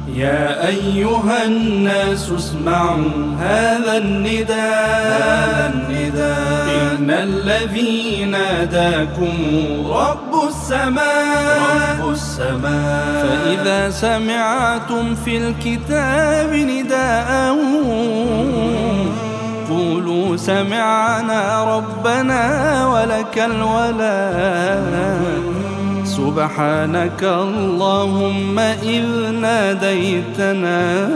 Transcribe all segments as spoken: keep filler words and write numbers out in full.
يا أيها الناس اسمعوا هذا النداء، هذا النداء إن الذي ناداكم رب السماء، رب السماء. فإذا سمعتم في الكتاب نداء قولوا سمعنا ربنا ولك الولاء. سبحانك اللهم إذ ناديتنا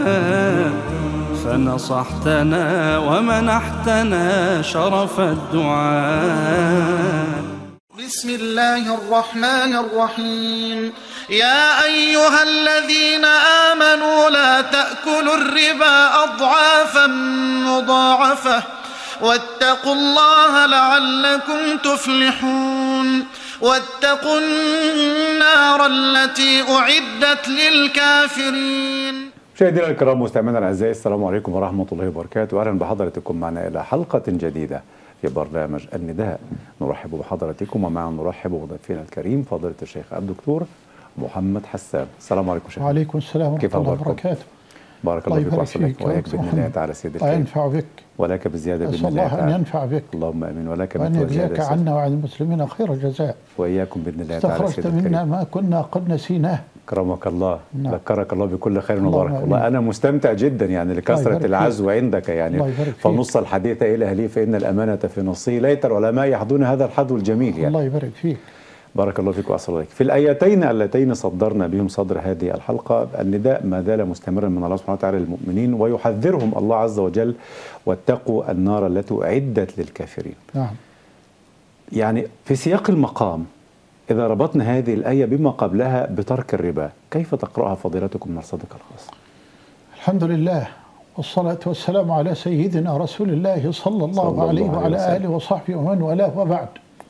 فنصحتنا ومنحتنا شرف الدعاء. بسم الله الرحمن الرحيم. يا أيها الذين آمنوا لا تأكلوا الربا أضعافا مضاعفة واتقوا الله لعلكم تفلحون. واتقوا النار التي أعدت للكافرين. مشاهدينا الكرام مستمعينا الاعزاء، السلام عليكم ورحمه الله وبركاته. اهلا بحضراتكم معنا الى حلقه جديده في برنامج النداء. نرحب بحضراتكم ومعنا نرحب بضيفنا الكريم فضيله الشيخ الدكتور محمد حسان. السلام عليكم شيخ. وعليكم السلام ورحمه الله وبركاته. بارك الله فيك وأحسنك وإياك بإذن الله تعالى سيدي الكريم. الله ينفع بك ولك بزيادة بإذن الله تعالى. الله أن ينفع بك. اللهم آمين. ولك وأن يجزاك عنا وعن المسلمين خير الجزاء. وإياكم بإذن الله تعالى سيدي الكريم. استخرجت منا ما كنا قد نسيناه. كرمك الله. نعم. ذكرك الله بكل خير وبركة. والله أنا مستمتع جدا يعني لكثرة العزو عندك يعني. فنص الحديث إلى أهله فإن الأمانة في نصه. ليت العلماء يحظون هذا الحظ الجميل يعني. الله يبارك فيك. بارك الله فيك وأحسن إليك. في الآيتين اللتين صدرنا بهم صدر هذه الحلقة النداء ما زال مستمرا من الله سبحانه وتعالى للمؤمنين ويحذرهم الله عز وجل واتقوا النار التي أعدت للكافرين. نعم. يعني في سياق المقام إذا ربطنا هذه الآية بما قبلها بترك الربا كيف تقرأها فضيلتكم من صدق الخاص؟ الحمد لله والصلاة والسلام على سيدنا رسول الله صلى الله, صلى الله عليه وعلى وسلم. آله وصحبه ومن والاه وبعد.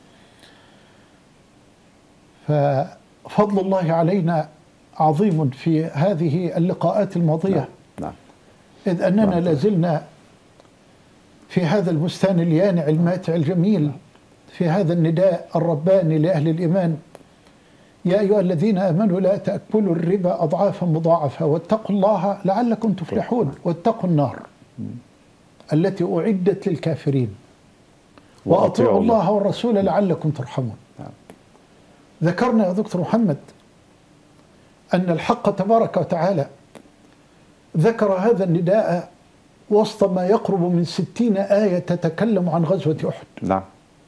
ففضل الله علينا عظيم في هذه اللقاءات الماضية. نعم. نعم. إذ أننا نعم. لازلنا في هذا البستان اليانع الماتع الجميل في هذا النداء الرباني لأهل الإيمان. يا أيها الذين آمنوا لا تأكلوا الربا أضعافا مضاعفة واتقوا الله لعلكم تفلحون. واتقوا النار التي أعدت للكافرين وأطيعوا الله والرسول لعلكم ترحمون. ذكرنا يا دكتور محمد أن الحق تبارك وتعالى ذكر هذا النداء وسط ما يقرب من ستين آية تتكلم عن غزوة أحد. نعم.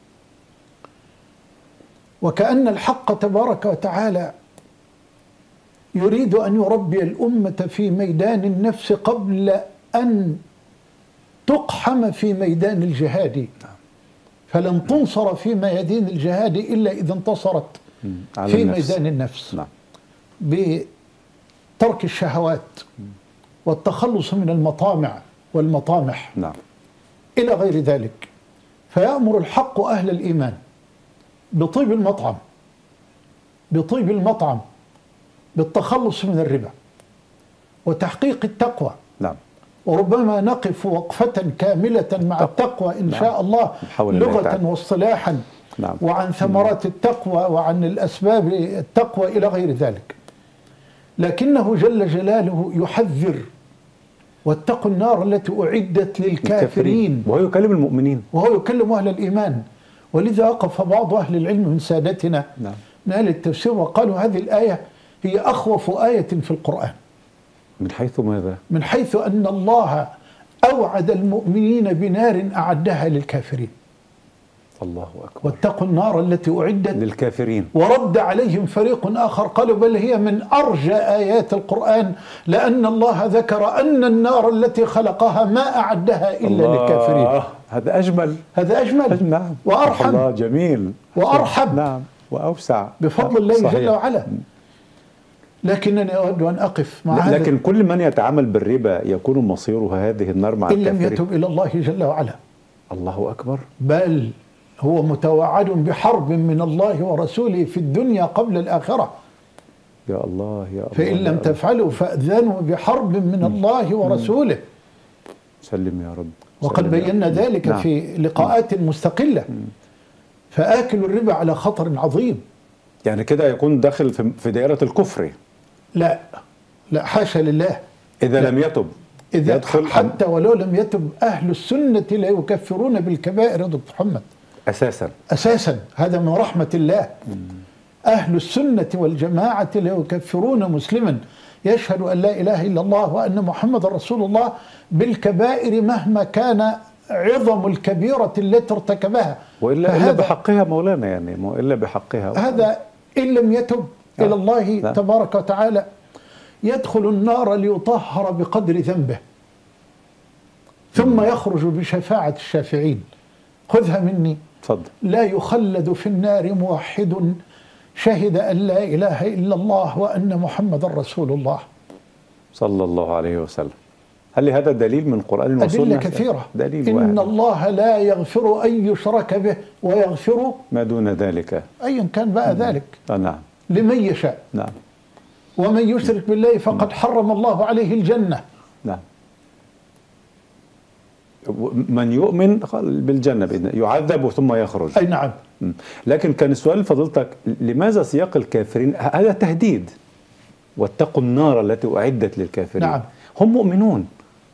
وكأن الحق تبارك وتعالى يريد أن يربي الأمة في ميدان النفس قبل أن تقحم في ميدان الجهاد. فلن تنصر في ميادين الجهاد إلا إذا انتصرت في النفس. ميدان النفس. نعم. بترك الشهوات والتخلص من المطامع والمطامح. نعم. إلى غير ذلك. فيأمر الحق أهل الإيمان بطيب المطعم بطيب المطعم بالتخلص من الربا وتحقيق التقوى. نعم. وربما نقف وقفة كاملة مع التقوى إن شاء الله لغة واصطلاحا. نعم. وعن ثمرات التقوى وعن الأسباب التقوى إلى غير ذلك. لكنه جل جلاله يحذر واتقوا النار التي أعدت للكافرين. وهو يكلم المؤمنين وهو يكلم أهل الإيمان. ولذا وقف بعض أهل العلم من سادتنا نعم. من أهل التفسير وقالوا هذه الآية هي أخوف آية في القرآن. من حيث ماذا؟ من حيث أن الله أوعد المؤمنين بنار أعدها للكافرين. الله أكبر. واتقوا النار التي أعدت للكافرين. ورد عليهم فريق آخر قالوا بل هي من أرجى آيات القرآن لأن الله ذكر أن النار التي خلقها ما أعدها إلا الله. للكافرين. هذا أجمل. هذا أجمل. نعم. وأرحم. الله جميل. وأرحب. نعم. وأوسع. بفضل الله صحيح. جل وعلا. لكنني أود أن أقف مع هذا. لكن كل من يتعامل بالربا يكون مصيره هذه النار مع الكافرين الكافرين إن لم يتب إلى الله جل وعلا. الله أكبر. بل هو متوعد بحرب من الله ورسوله في الدنيا قبل الآخرة. يا الله يا الله. فإن لم تفعلوا فأذنوا بحرب من الله ورسوله. سلم يا رب. وقد بينا ذلك نعم. في لقاءات مستقلة. فآكل الربا على خطر عظيم. يعني كده يكون داخل في دائرة الكفر. لا لا حاشا لله. إذا لا. لم يتب إذا يدخل حتى ولو لم يتب أهل السنة لا يكفرون بالكبائر يا دكتور محمد أساسا. أساسا، هذا من رحمة الله. أهل السنة والجماعة لا يكفرون مسلما يشهد أن لا إله إلا الله وأن محمد رسول الله بالكبائر مهما كان عظم الكبيرة التي ارتكبها. وإلا إلا بحقها مولانا، يعني مو إلا بحقها. هذا إن لم يتب آه. إلى الله لا. تبارك وتعالى يدخل النار ليطهر بقدر ذنبه، ثم يخرج بشفاعة الشافعين. خذها مني. تفضل. لا يخلد في النار موحد شهد أن لا إله إلا الله وأن محمد رسول الله صلى الله عليه وسلم. هل لهذا دليل من القرآن والسنة؟ أدلة كثيرة. دليل إن واحد. الله لا يغفر أن يشرك به ويغفر ما دون ذلك أيا كان بقى ذلك آه نعم لمن يشاء. نعم ومن يشرك بالله فقد حرم الله عليه الجنة. نعم. من يؤمن بالجنة بإذن يعذب ثم يخرج. أي نعم. لكن كان السؤال فضيلتك، لماذا سياق الكافرين؟ هذا تهديد، واتقوا النار التي أعدت للكافرين. نعم. هم مؤمنون،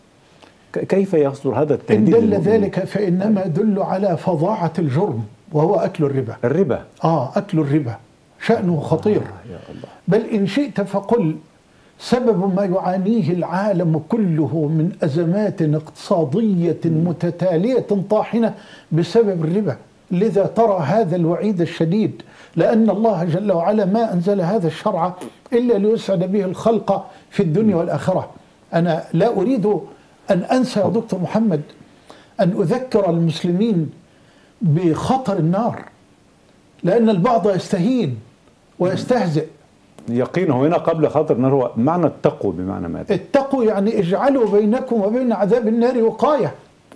كيف يصدر هذا إن التهديد؟ دل ذلك فإنما يدل على فظاعة الجرم وهو أكل الربا. الربا. آه أكل الربا شأنه خطير. آه يا الله. بل إن شئت فقل سبب ما يعانيه العالم كله من أزمات اقتصادية متتالية طاحنة بسبب الربا. لذا ترى هذا الوعيد الشديد، لأن الله جل وعلا ما أنزل هذا الشرع إلا ليسعد به الخلق في الدنيا والآخرة. أنا لا أريد أن أنسى يا دكتور محمد أن أذكر المسلمين بخطر النار، لأن البعض يستهين ويستهزئ. يقينه هنا قبل خاطر النار هو معنى التقوى. بمعنى ماذا؟ اتقوا يعني اجعلوا بينكم وبين عذاب النار وقاية.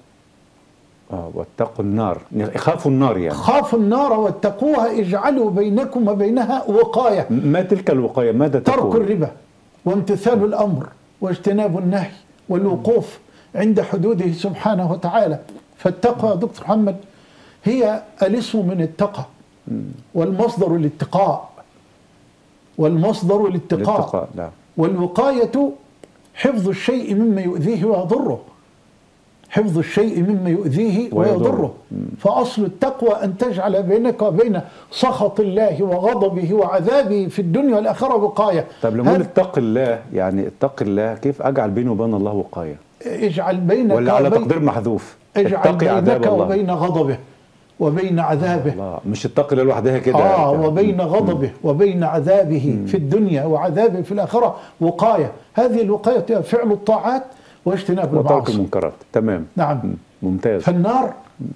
آه واتقوا النار، خافوا النار يعني. خافوا النار واتقوها، اجعلوا بينكم وبينها وقاية. ما تلك الوقاية؟ ماذا تقول؟ ترك الربا وامتثال الأمر واجتناب النهي والوقوف عند حدوده سبحانه وتعالى. فالتقوى يا دكتور محمد هي الاسم من التقى، والمصدر الاتقاء، والمصدر الاتقاء الاتقاء. لا. والوقاية حفظ الشيء مما يؤذيه ويضره. حفظ الشيء مما يؤذيه ويضره. فأصل التقوى أن تجعل بينك وبين سخط الله وغضبه وعذابه في الدنيا والآخرة وقاية. طب لما نقول اتق الله، يعني اتق الله كيف أجعل بيني وبين الله وقاية؟ اجعل بينك ولا على وبين تقدير محذوف؟ اجعل بينك الله. وبين غضبه وبين عذابه. الله. مش اتق الله لوحدها كده. آه وبين غضبه وبين عذابه في الدنيا وعذابه في الآخرة وقاية. هذه الوقاية فعل الطاعات واجتناب وترك المعاصي. المنكرات. تمام. نعم. ممتاز. فالنار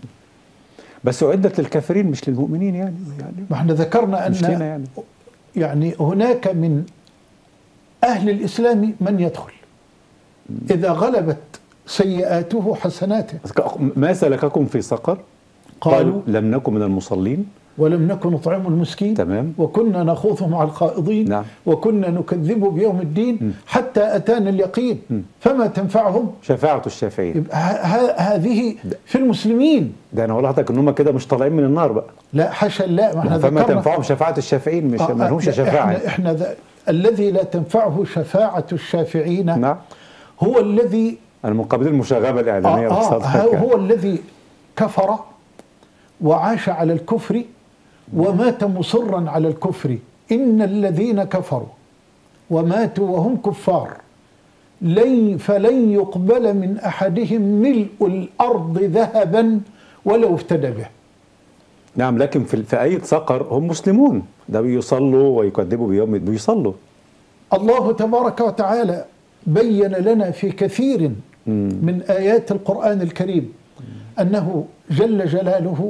بس أعدت للكافرين مش للمؤمنين يعني. يعني ما احنا ذكرنا مش لنا أن يعني. يعني هناك من أهل الإسلام من يدخل إذا غلبت سيئاته حسناته. ما سلككم في سقر؟ قالوا لم نكن من المصلين ولم نكن نطعم المسكين. تمام. وكنا نخوض مع الخائضين. نعم. وكنا نكذب بيوم الدين م. حتى أتانا اليقين. م. فما تنفعهم شفاعة الشافعين. يبقى هذه في المسلمين. ده أنا أقول لحضرتك إن هم كده مش طالعين من النار بقى. لا حاشا لا. ما احنا فما تنفعهم شفاعة الشافعين، مش آه ما لهمش شفاعة. احنا, احنا ذا الذي لا تنفعه شفاعة الشافعين. نعم. هو الذي أنا من قبل المشاغبة الإعلامية. آه آه هو الذي كفر وعاش على الكفر ومات مصرا على الكفر. إن الذين كفروا وماتوا وهم كفار لن فلن يقبل من أحدهم ملء الأرض ذهبا ولو افتدى به. نعم. لكن في في آية سقر هم مسلمون، ده بيصلوا ويكذبوا بيوم بيصلوا. الله تبارك وتعالى بين لنا في كثير من آيات القرآن الكريم أنه جل جلاله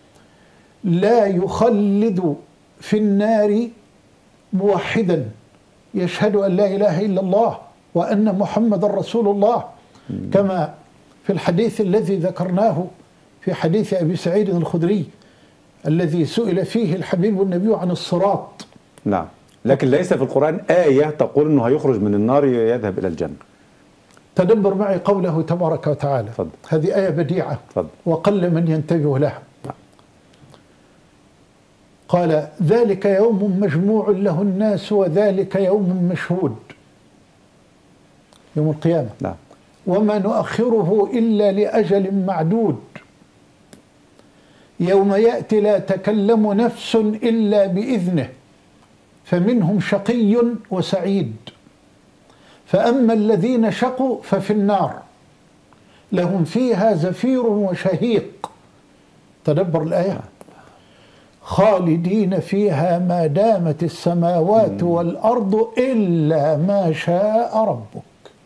لا يخلد في النار موحدا يشهد أن لا إله إلا الله وأن محمد رسول الله، كما في الحديث الذي ذكرناه في حديث أبي سعيد الخدري الذي سئل فيه الحبيب النبي عن الصراط. نعم. لكن ليس في القرآن آية تقول أنه هيخرج من النار يذهب إلى الجنة. تدبر معي قوله تبارك وتعالى. فضل. هذه آية بديعة. فضل. وقل من ينتبه لها. قال ذلك يوم مجموع له الناس وذلك يوم مشهود. يوم القيامة. نعم. وما نؤخره إلا لأجل معدود، يوم يأتي لا تكلم نفس إلا بإذنه، فمنهم شقي وسعيد، فأما الذين شقوا ففي النار لهم فيها زفير وشهيق. تدبر الآية، خالدين فيها ما دامت السماوات والأرض إلا ما شاء ربك.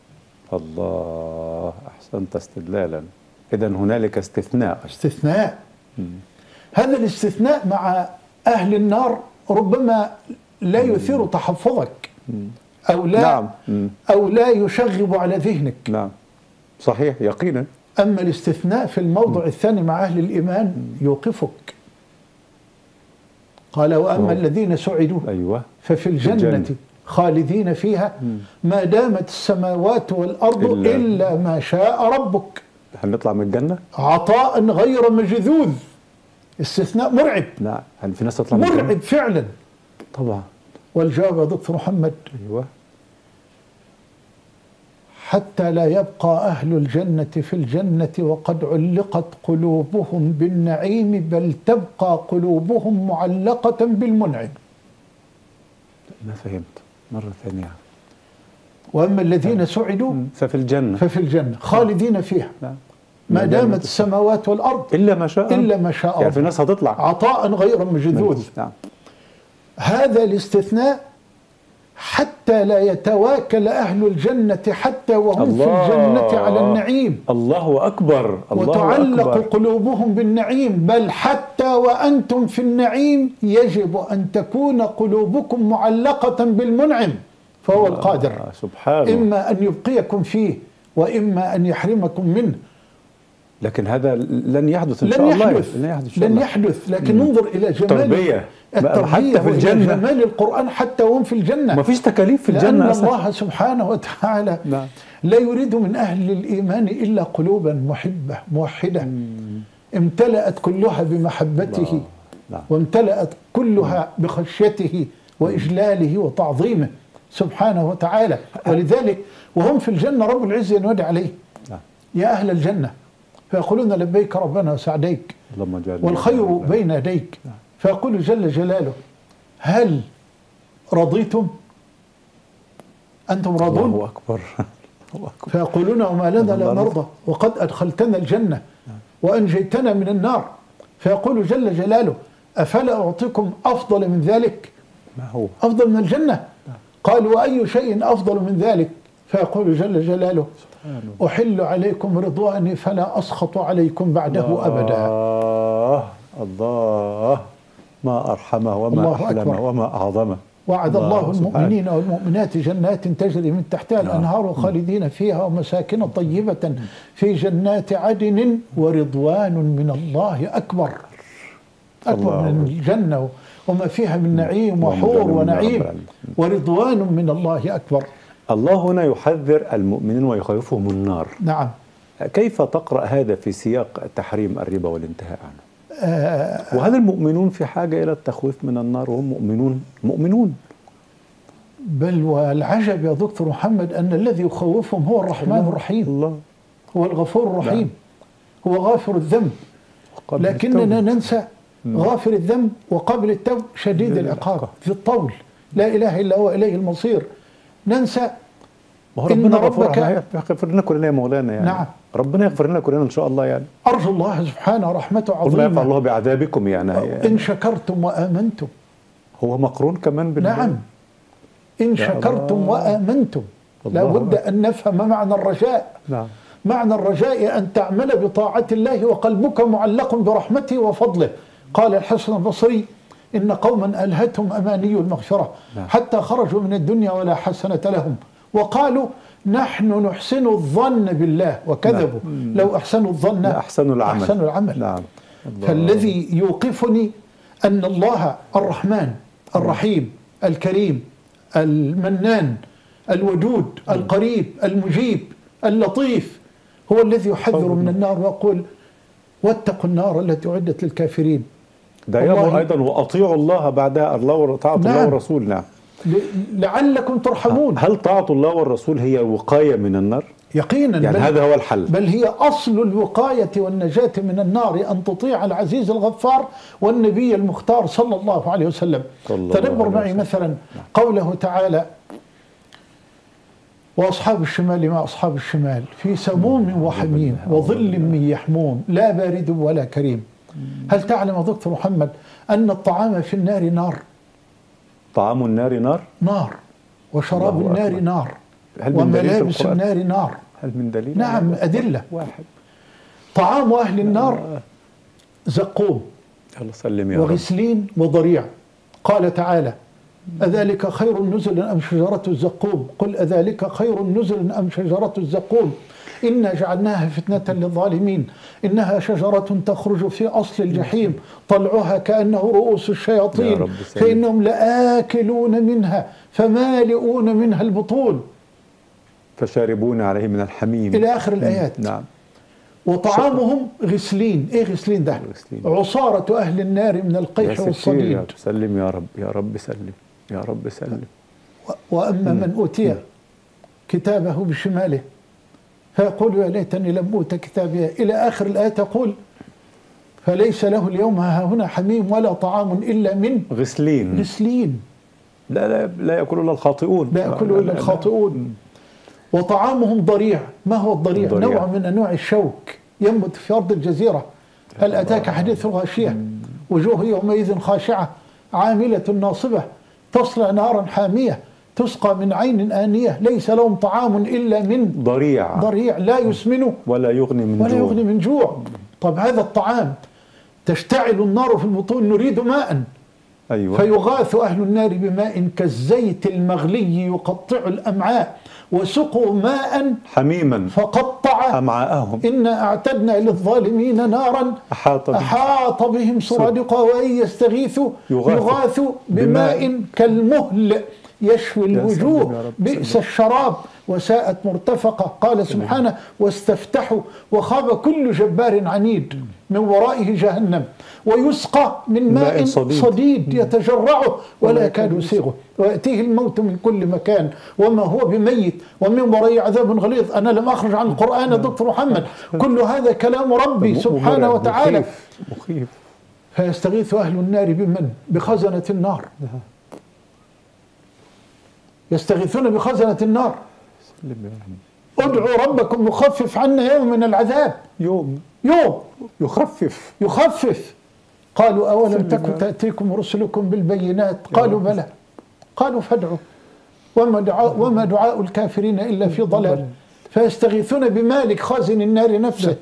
الله، أحسنت استدلالا. إذن هنالك استثناء. استثناء. مم. هذا الاستثناء مع أهل النار ربما لا يثير تحفظك أو لا نعم. مم. أو لا يشغب على ذهنك. نعم صحيح يقينا. أما الاستثناء في الموضع مم. الثاني مع أهل الإيمان يوقفك. قال وأما أوه. الذين سعدوا أيوة. ففي الجنة, الجنة خالدين فيها مم. ما دامت السماوات والأرض إلا, إلا ما شاء ربك. هنطلع من الجنة عطاء غير مجذوذ. استثناء مرعب. لا هل في ناس تطلع من الجنة؟ مرعب فعلا طبعا. والجواب يا دكتور محمد أيوة. حتى لا يبقى أهل الجنة في الجنة وقد علقت قلوبهم بالنعيم، بل تبقى قلوبهم معلقة بالمنعم. ما فهمت مرة ثانية. وأما الذين سعدوا ففي الجنة ففي الجنة خالدين فيها لا. ما دامت السماوات والأرض إلا ما شاء إلا ما شاء يعني في ناس هتطلع عطاء غير مجذوذ. نعم. هذا الاستثناء حتى لا يتواكل أهل الجنة حتى وهم الله في الجنة على النعيم. الله أكبر. الله وتعلق أكبر. قلوبهم بالنعيم، بل حتى وأنتم في النعيم يجب أن تكون قلوبكم معلقة بالمنعم، فهو القادر سبحانه إما أن يبقيكم فيه وإما أن يحرمكم منه. لكن هذا لن يحدث إن لن شاء الله. يحدث. لن يحدث, لن يحدث. لكن انظر إلى جمال التربية التربية حتى في الجنة، جمال القرآن حتى وهم في الجنة. ما فيش تكاليف في الجنة لأن أصلا. الله سبحانه وتعالى نعم. لا يريد من أهل الإيمان إلا قلوبا محبة موحدة مم. امتلأت كلها بمحبته نعم. وامتلأت كلها بخشيته وإجلاله وتعظيمه سبحانه وتعالى. ولذلك وهم في الجنة رب العزة ينادي عليه نعم. يا أهل الجنة، فيقولون لبيك ربنا وسعديك والخير بين يديك. فيقول جل جلاله هل رضيتم؟ أنتم راضون؟ الله أكبر. فيقولون وما لنا لا نرضى وقد أدخلتنا الجنة وأنجيتنا من النار. فيقول جل جلاله أفلا أعطيكم أفضل من ذلك؟ ما هو أفضل من الجنة؟ قالوا وأي شيء أفضل من ذلك؟ فيقول جل جلاله أحل عليكم رضواني فلا أسخط عليكم بعده الله أبدا. الله ما أرحمه وما أحلمه وما أعظمه. وعد الله, الله المؤمنين والمؤمنات جنات تجري من تحتها الأنهار خالدين فيها ومساكن طيبة في جنات عدن ورضوان من الله أكبر. أكبر من الجنة وما فيها من نعيم وحور ونعيم، ورضوان من الله أكبر. الله هنا يحذر المؤمنين ويخوفهم النار. نعم. كيف تقرأ هذا في سياق تحريم الربا والانتهاء عنه؟ آه وهل المؤمنون في حاجة إلى التخويف من النار وهم مؤمنون مؤمنون؟ بل والعجب يا دكتور محمد أن الذي يخوفهم هو الرحمن الله الرحيم. الله هو الغفور الرحيم. لا. هو غافر الذنب، لكننا ننسى غافر الذنب وقابل التوب شديد العقاب ذي الطول لا إله إلا هو إليه المصير. ننسى ربنا غفور يغفر لنا كلنا يا مولانا يعني. نعم. ربنا يغفر لنا كلنا إن شاء الله يعني. أرجو الله سبحانه رحمته عظيمة. قل ما يفعل الله بعذابكم يعني, يعني إن شكرتم وآمنتم. هو مقرون كمان بال نعم. إن شكرتم وآمنتم. لا بد أن نفهم معنى الرجاء. نعم. معنى الرجاء أن تعمل بطاعة الله وقلبك معلق برحمته وفضله. قال الحسن البصري إن قوما ألهتهم أماني المغفرة نعم. حتى خرجوا من الدنيا ولا حسنة لهم، وقالوا نحن نحسن الظن بالله وكذبوا. نعم. لو أحسنوا الظن أحسنوا العمل, أحسنوا العمل. نعم. فالذي يوقفني أن الله الرحمن الرحيم الكريم المنان الودود القريب المجيب اللطيف هو الذي يحذر من النار ويقول واتقوا النار التي أعدت للكافرين. ده يأمر أيضا وأطيعوا الله بعدها الله وطاعة الله ورسوله. نعم. لعلكم ترحمون. هل طاعة الله والرسول هي وقاية من النار؟ يقينا، يعني هذا هو الحل، بل هي أصل الوقاية والنجاة من النار، أن تطيع العزيز الغفار والنبي المختار صلى الله عليه وسلم. تدبر معي مثلا قوله تعالى: وأصحاب الشمال ما أصحاب الشمال في سموم وحميم وظل من يحموم لا بارد ولا كريم. هل تعلم دكتور محمد أن الطعام في النار نار؟ طعام النار نار؟ نار. وشراب النار أكبر. نار. هل من دليل وملابس النار نار. هل من دليل؟ نعم، أدلة. واحد. طعام أهل النار زقوم وغسلين وضريع. قال تعالى: أذلك خير نزل أم شجرة الزقوم؟ قل أذلك خير نزل أم شجرة الزقوم؟ إنا جعلناها فتنة للظالمين إنها شجرة تخرج في أصل الجحيم طلعها كأنه رؤوس الشياطين فإنهم لآكلون منها فمالئون منها البطون فشاربون عليه من الحميم إلى آخر الآيات. نعم. وطعامهم غسلين. إيه غسلين ده؟ عصارة أهل النار من القيح والصديد. يا سلم يا رب، يا رب سلم، يا رب سلم. وأما من أوتي كتابه بشماله فيقول: يا ليتني لم أوت كتابي. إلى آخر الآية تقول: فليس له اليوم هاهنا حميم ولا طعام إلا من غسلين. غسلين. لا لا لا يأكل إلا الخاطئون. لا يأكل إلا الخاطئون. وطعامهم ضريع. ما هو الضريع؟ الضريع نوع من أنواع الشوك ينبت في أرض الجزيرة. هل أتاك حديث الغاشية؟ وجوه يومئذ خاشعة عاملة ناصبة تصلى نارا حامية تسقى من عين آنية ليس لهم طعام إلا من ضريع. ضريع لا يسمن ولا يغني من ولا جوع. يغني من جوع. طب هذا الطعام تشتعل النار في البطون، نريد ماء. أيوة. فيغاث أهل النار بماء كالزيت المغلي يقطع الأمعاء وسقوا ماء حميما فقطع أمعاءهم إنا أعتدنا للظالمين نارا أحاط بهم, أحاط بهم سرادقها وإن يستغيثوا يغاثوا بماء كالمهل يشوي الوجوه بئس الشراب وساءت مرتفقة. قال سبحانه: واستفتحوا وخاب كل جبار عنيد من ورائه جهنم ويسقى من ماء صديد, صديد يتجرعه ولا يكاد يسيغه ويأتيه الموت من كل مكان وما هو بميت ومن ورائه عذاب غليظ. أنا لم أخرج عن القرآن يا دكتور محمد، كل هذا كلام ربي سبحانه وتعالى. مخيف. مخيف. فيستغيث أهل النار بمن؟ بخزنة النار. يستغيثون بخزنة النار: ادعوا ربكم يخفف عنا يوم من العذاب. يوم يوم يخفف يخفف. قالوا: أولم تكن تأتيكم رسلكم بالبينات؟ قالوا: بلى. قالوا: فادعوا وما دعاء, وما دعاء الكافرين إلا في ضلال. فيستغيثون بمالك خازن النار نفسه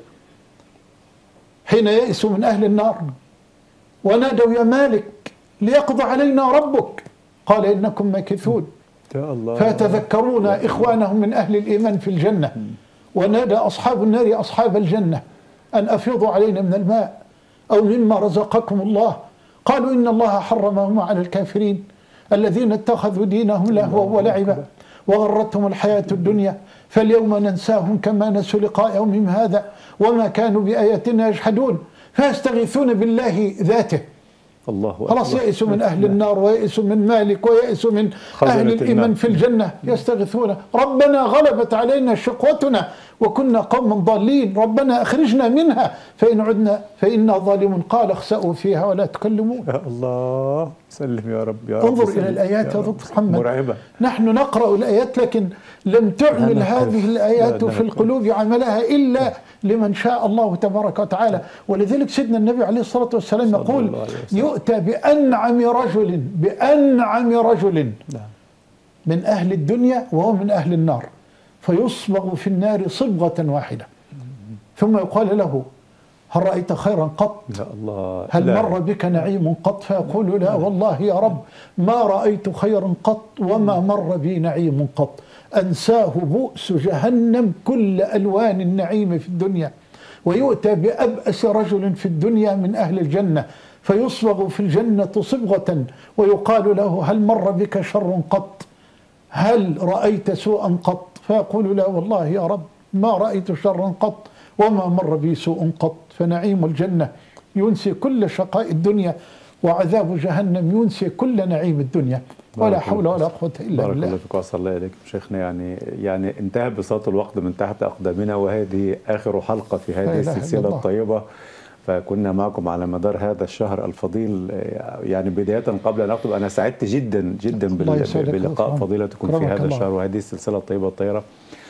حين يئسوا من أهل النار ونادوا: يا مالك ليقضى علينا ربك. قال: إنكم ماكثون. فيتذكرون إخوانهم من أهل الإيمان في الجنة. ونادى أصحاب النار أصحاب الجنة أن أفيضوا علينا من الماء أو مما رزقكم الله. قالوا: إن الله حرمهما على الكافرين الذين اتخذوا دينهم لهوا ولعبا وغرتهم الحياة الدنيا فاليوم ننساهم كما نسوا لقاء يومهم هذا وما كانوا بآياتنا يجحدون. فيستغيثون بالله ذاته. الله خلاص يئسوا من أهل النار ويئسوا من مالك ويئسوا من أهل الإيمان في الجنة. يستغيثون: ربنا غلبت علينا شقوتنا وكنا قوما ضالين ربنا أخرجنا منها فإن عدنا فإنا ظالمون. قال: اخسأوا فيها ولا تكلمون. يا الله سلم يا رب يا رب. انظر إلى الآيات يا دكتور محمد. مرعبة. نحن نقرأ الآيات لكن لم تعمل هذه الآيات في القلوب عملها إلا لمن شاء الله تبارك وتعالى. ولذلك سيدنا النبي عليه الصلاة والسلام يقول: يؤتى بأنعم رجل بأنعم رجل من أهل الدنيا وهو من أهل النار فيصبغ في النار صبغة واحدة ثم يقال له: هل رأيت خيرا قط؟ يا الله. هل لا. مر بك نعيم قط؟ فيقول: لا والله يا رب ما رأيت خيرا قط وما مر بي نعيم قط. أنساه بؤس جهنم كل ألوان النعيم في الدنيا. ويؤتى بأبأس رجل في الدنيا من أهل الجنة فيصبغ في الجنة صبغة ويقال له: هل مر بك شر قط؟ هل رأيت سوءا قط؟ فيقول: لا والله يا رب ما رأيت شرا قط وما مر بي سوء قط. فنعيم الجنة ينسي كل شقاء الدنيا وعذاب جهنم ينسي كل نعيم الدنيا. ولا حول ولا قوة إلا بارك بالله. الله فيك وأحسن الله إليك شيخنا. يعني يعني انتهى بساط الوقت من تحت أقدامنا، وهذه آخر حلقة في هذه السلسلة الطيبة. فكنا معكم على مدار هذا الشهر الفضيل. يعني بداية قبل أن أكتب، أنا سعدت جدا جدا بلقاء فضيلتكم في هذا الشهر وهذه السلسلة الطيبة الطاهرة،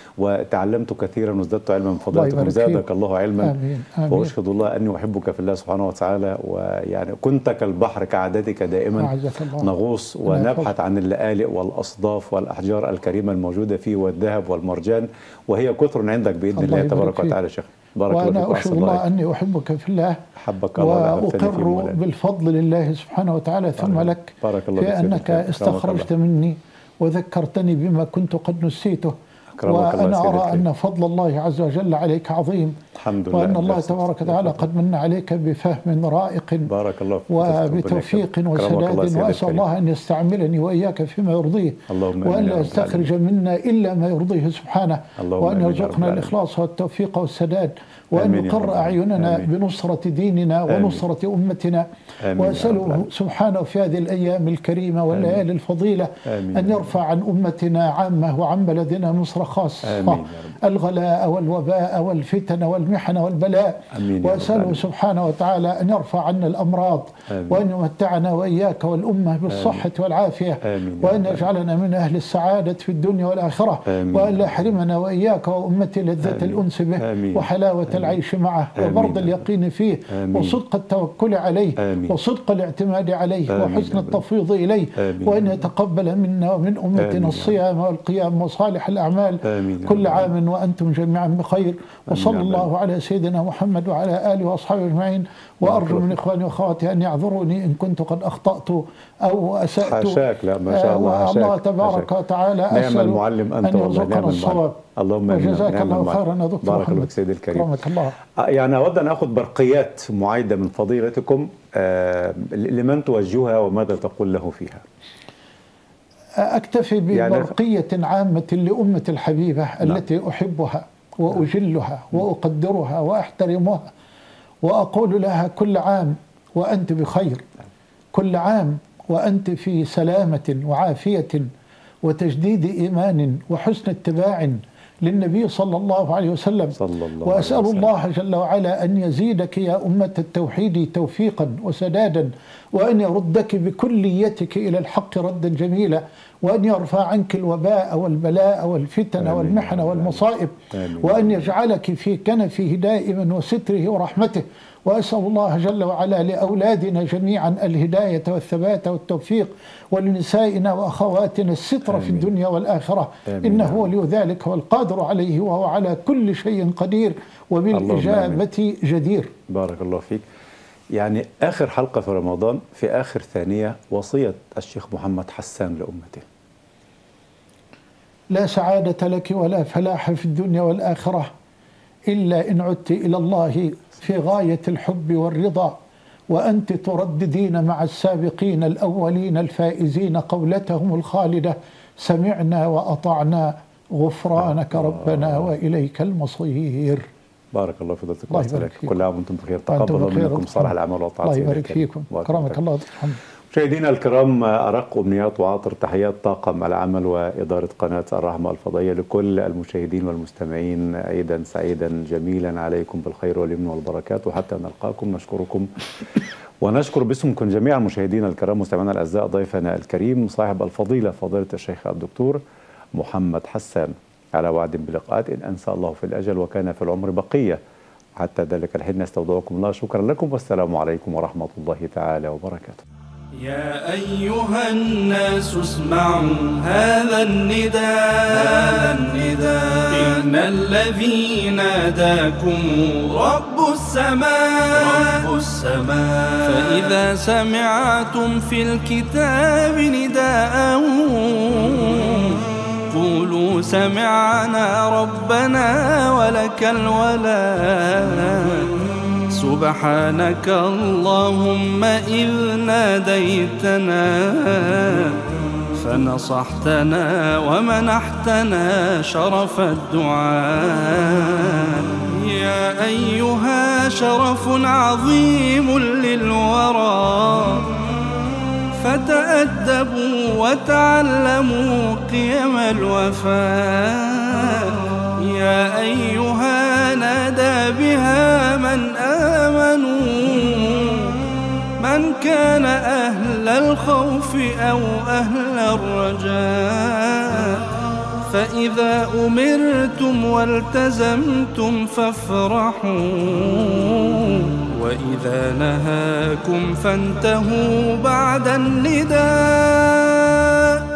وتعلمت كثيرا وازددت علما من فضيلتكم. زادك الله علما. آمين. آمين. وأشهد الله أني أحبك في الله سبحانه وتعالى. ويعني كنت كالبحر كعادتك دائما نغوص ونبحث عن اللآلئ والأصداف والأحجار الكريمة الموجودة فيه والذهب والمرجان، وهي كثر عندك بإذن الله, الله تبارك وتعالى. شيخ بارك الله فيك. وأنا أشهد الله أني أحبك في الله، حبك الله وأقر بالفضل لله سبحانه وتعالى ثم لك بارك الله في أنك استخرجت مني وذكرتني بما كنت قد نسيته، وأنا أرى أن فضل الله عز وجل عليك عظيم، الحمد لله، وأن الله تبارك وتعالى قد من عليك بفهم رائق بارك الله وبتوفيق وسداد، وأسأل الله أن يستعملني وإياك فيما يرضيه، وأن لا يستخرج منا إلا ما يرضيه سبحانه، وأن يرزقنا الإخلاص والتوفيق والسداد، وأن يقر أعيننا بنصرة ديننا ونصرة أمتنا. وأسأله سبحانه في هذه الأيام الكريمة والليالي الفضيلة أن يرفع عن أمتنا عامة وعن بلدنا مصر خاصة الغلاء والوباء والفتن والمحن والبلاء. وأسأله سبحانه وتعالى أن يرفع عنا الأمراض، وأن يمتعنا وإياك والأمة بالصحة والعافية، وأن يجعلنا من أهل السعادة في الدنيا والآخرة، وأن لا يحرمنا وإياك وأمتي لذة الأنس به وحلاوة العيش معه وبرد اليقين فيه وصدق التوكل عليه وصدق الاعتماد عليه وحسن التفويض إليه، وأن يتقبل منا ومن أمتنا الصيام والقيام وصالح الأعمال. كل عام وأنتم جميعا بخير، وصلى الله على سيدنا محمد وعلى آله وأصحابه أجمعين. وأرجو من إخواني وأخواتي أن يعذروني إن كنت قد أخطأت أو أسأت. حاشاك، لا ما شاء الله. الله تبارك وتعالى نعم المعلم أنت، أن يرزقنا الصواب. اللهم وجزاك الله خيرا يا دكتور بارك الله فيك سيدي الكريم. رحمك الله. يعني أود أن أخذ برقيات معايدة من فضيلتكم لمن توجهها وماذا تقول له فيها؟ أكتفي ببرقية يعني عامة لأمة الحبيبة التي نعم. أحبها وأجلها وأقدرها وأحترمها، وأقول لها كل عام وأنت بخير، كل عام وأنت في سلامة وعافية وتجديد إيمان وحسن اتباع للنبي صلى الله عليه وسلم. صلى الله وأسأل عليه وسلم. الله جل وعلا أن يزيدك يا أمة التوحيد توفيقا وسدادا، وأن يردك بكليتك إلى الحق ردا جميلا، وأن يرفع عنك الوباء والبلاء والفتن والمحن والمصائب، وأن يجعلك في كنفه دائما وستره ورحمته. وأسأل الله جل وعلا لأولادنا جميعا الهداية والثبات والتوفيق، ولنسائنا وأخواتنا الستر في الدنيا والآخرة، إنه ولي ذلك والقادر عليه، وهو على كل شيء قدير وبالإجابة جدير. بارك الله فيك. يعني آخر حلقة في رمضان، في آخر ثانية، وصية الشيخ محمد حسان لأمته. لا سعادة لك ولا فلاح في الدنيا والآخرة إلا إن عدت إلى الله في غاية الحب والرضا، وأنت ترددين مع السابقين الأولين الفائزين قولتهم الخالدة: سمعنا وأطعنا غفرانك ربنا وإليك المصير. بارك الله في فضيلتك. كل عام وانتم بخير. تقبل الله منكم صالح الأعمال والطاعات. الله يبارك فيكم. كرمك الله. مشاهدينا الكرام، أرق أمنيات وعاطر تحيات طاقم العمل وإدارة قناة الرحمة الفضائية لكل المشاهدين والمستمعين. عيدا سعيدا جميلا عليكم بالخير واليمن والبركات، وحتى نلقاكم نشكركم ونشكر باسمكم جميعا مشاهدينا الكرام مستمعينا الأعزاء ضيفنا الكريم صاحب الفضيلة فضيلة الشيخ الدكتور محمد حسان، على وعد بلقاءات إن أنسى الله في الأجل وكان في العمر بقية. حتى ذلك الحين نستودعكم الله. شكرا لكم والسلام عليكم ورحمة الله تعالى وبركاته. يا أيها الناس اسمعوا هذا النداء, هذا النداء إن الذي ناداكم رب السماء, رب السماء فإذا سمعتم في الكتاب نداء قولوا سمعنا ربنا ولك الولاء. سبحانك اللهم إذ ناديتنا فنصحتنا ومنحتنا شرف الدعاء. يا أيها شرف عظيم للورى فتأدبوا وتعلموا قيم الوفاء. يا أيها نادى بها من آمنوا، من كان أهل الخوف أو أهل الرجاء. فإذا أمرتم والتزمتم فافرحوا، وإذا نهاكم فانتهوا بعد النداء.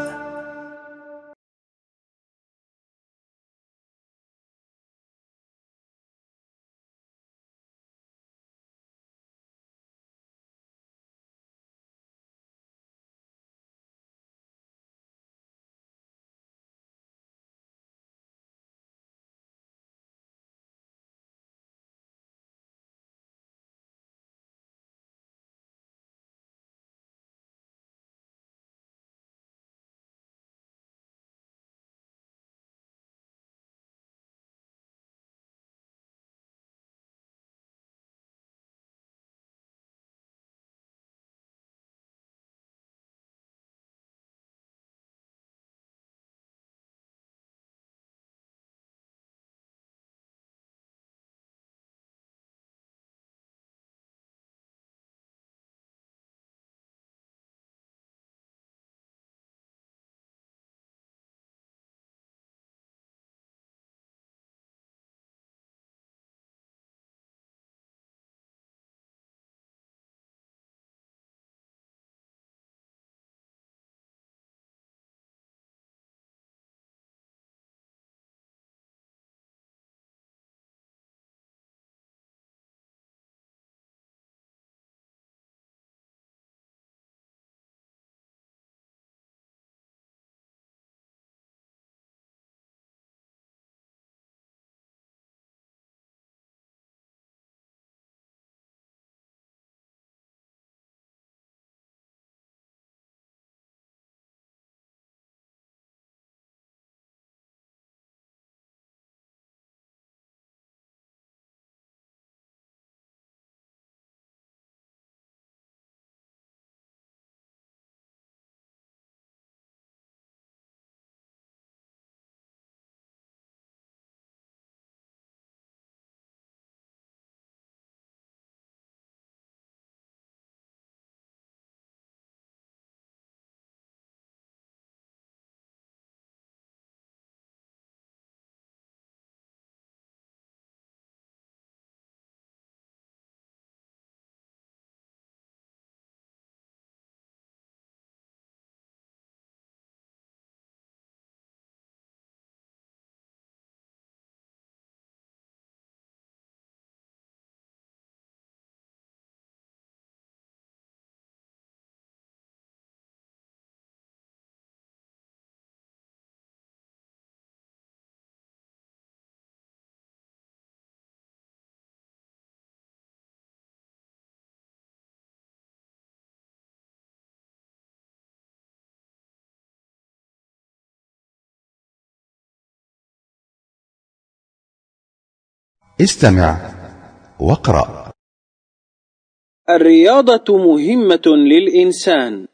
استمع واقرأ. الرياضة مهمة للإنسان.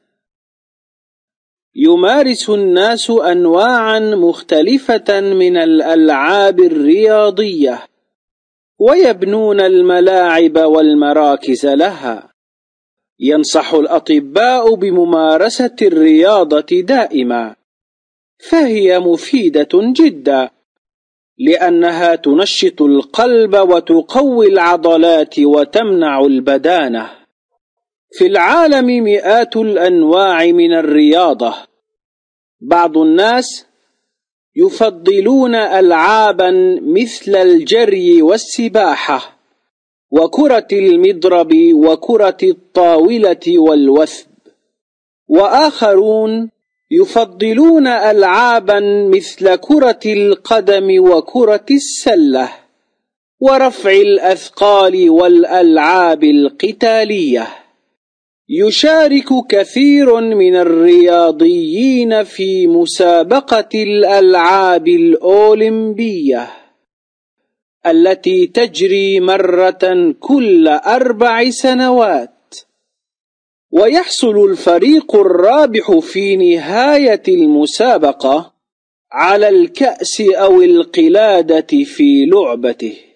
يمارس الناس أنواعا مختلفة من الألعاب الرياضية، ويبنون الملاعب والمراكز لها. ينصح الأطباء بممارسة الرياضة دائما، فهي مفيدة جدا لأنها تنشط القلب وتقوي العضلات وتمنع البدانة. في العالم مئات الأنواع من الرياضة. بعض الناس يفضلون ألعابا مثل الجري والسباحة وكرة المضرب وكرة الطاولة والوثب، وآخرون يفضلون ألعابا مثل كرة القدم وكرة السلة ورفع الأثقال والألعاب القتالية. يشارك كثير من الرياضيين في مسابقة الألعاب الأولمبية التي تجري مرة كل أربع سنوات، ويحصل الفريق الرابح في نهاية المسابقة على الكأس أو القلادة في لعبته.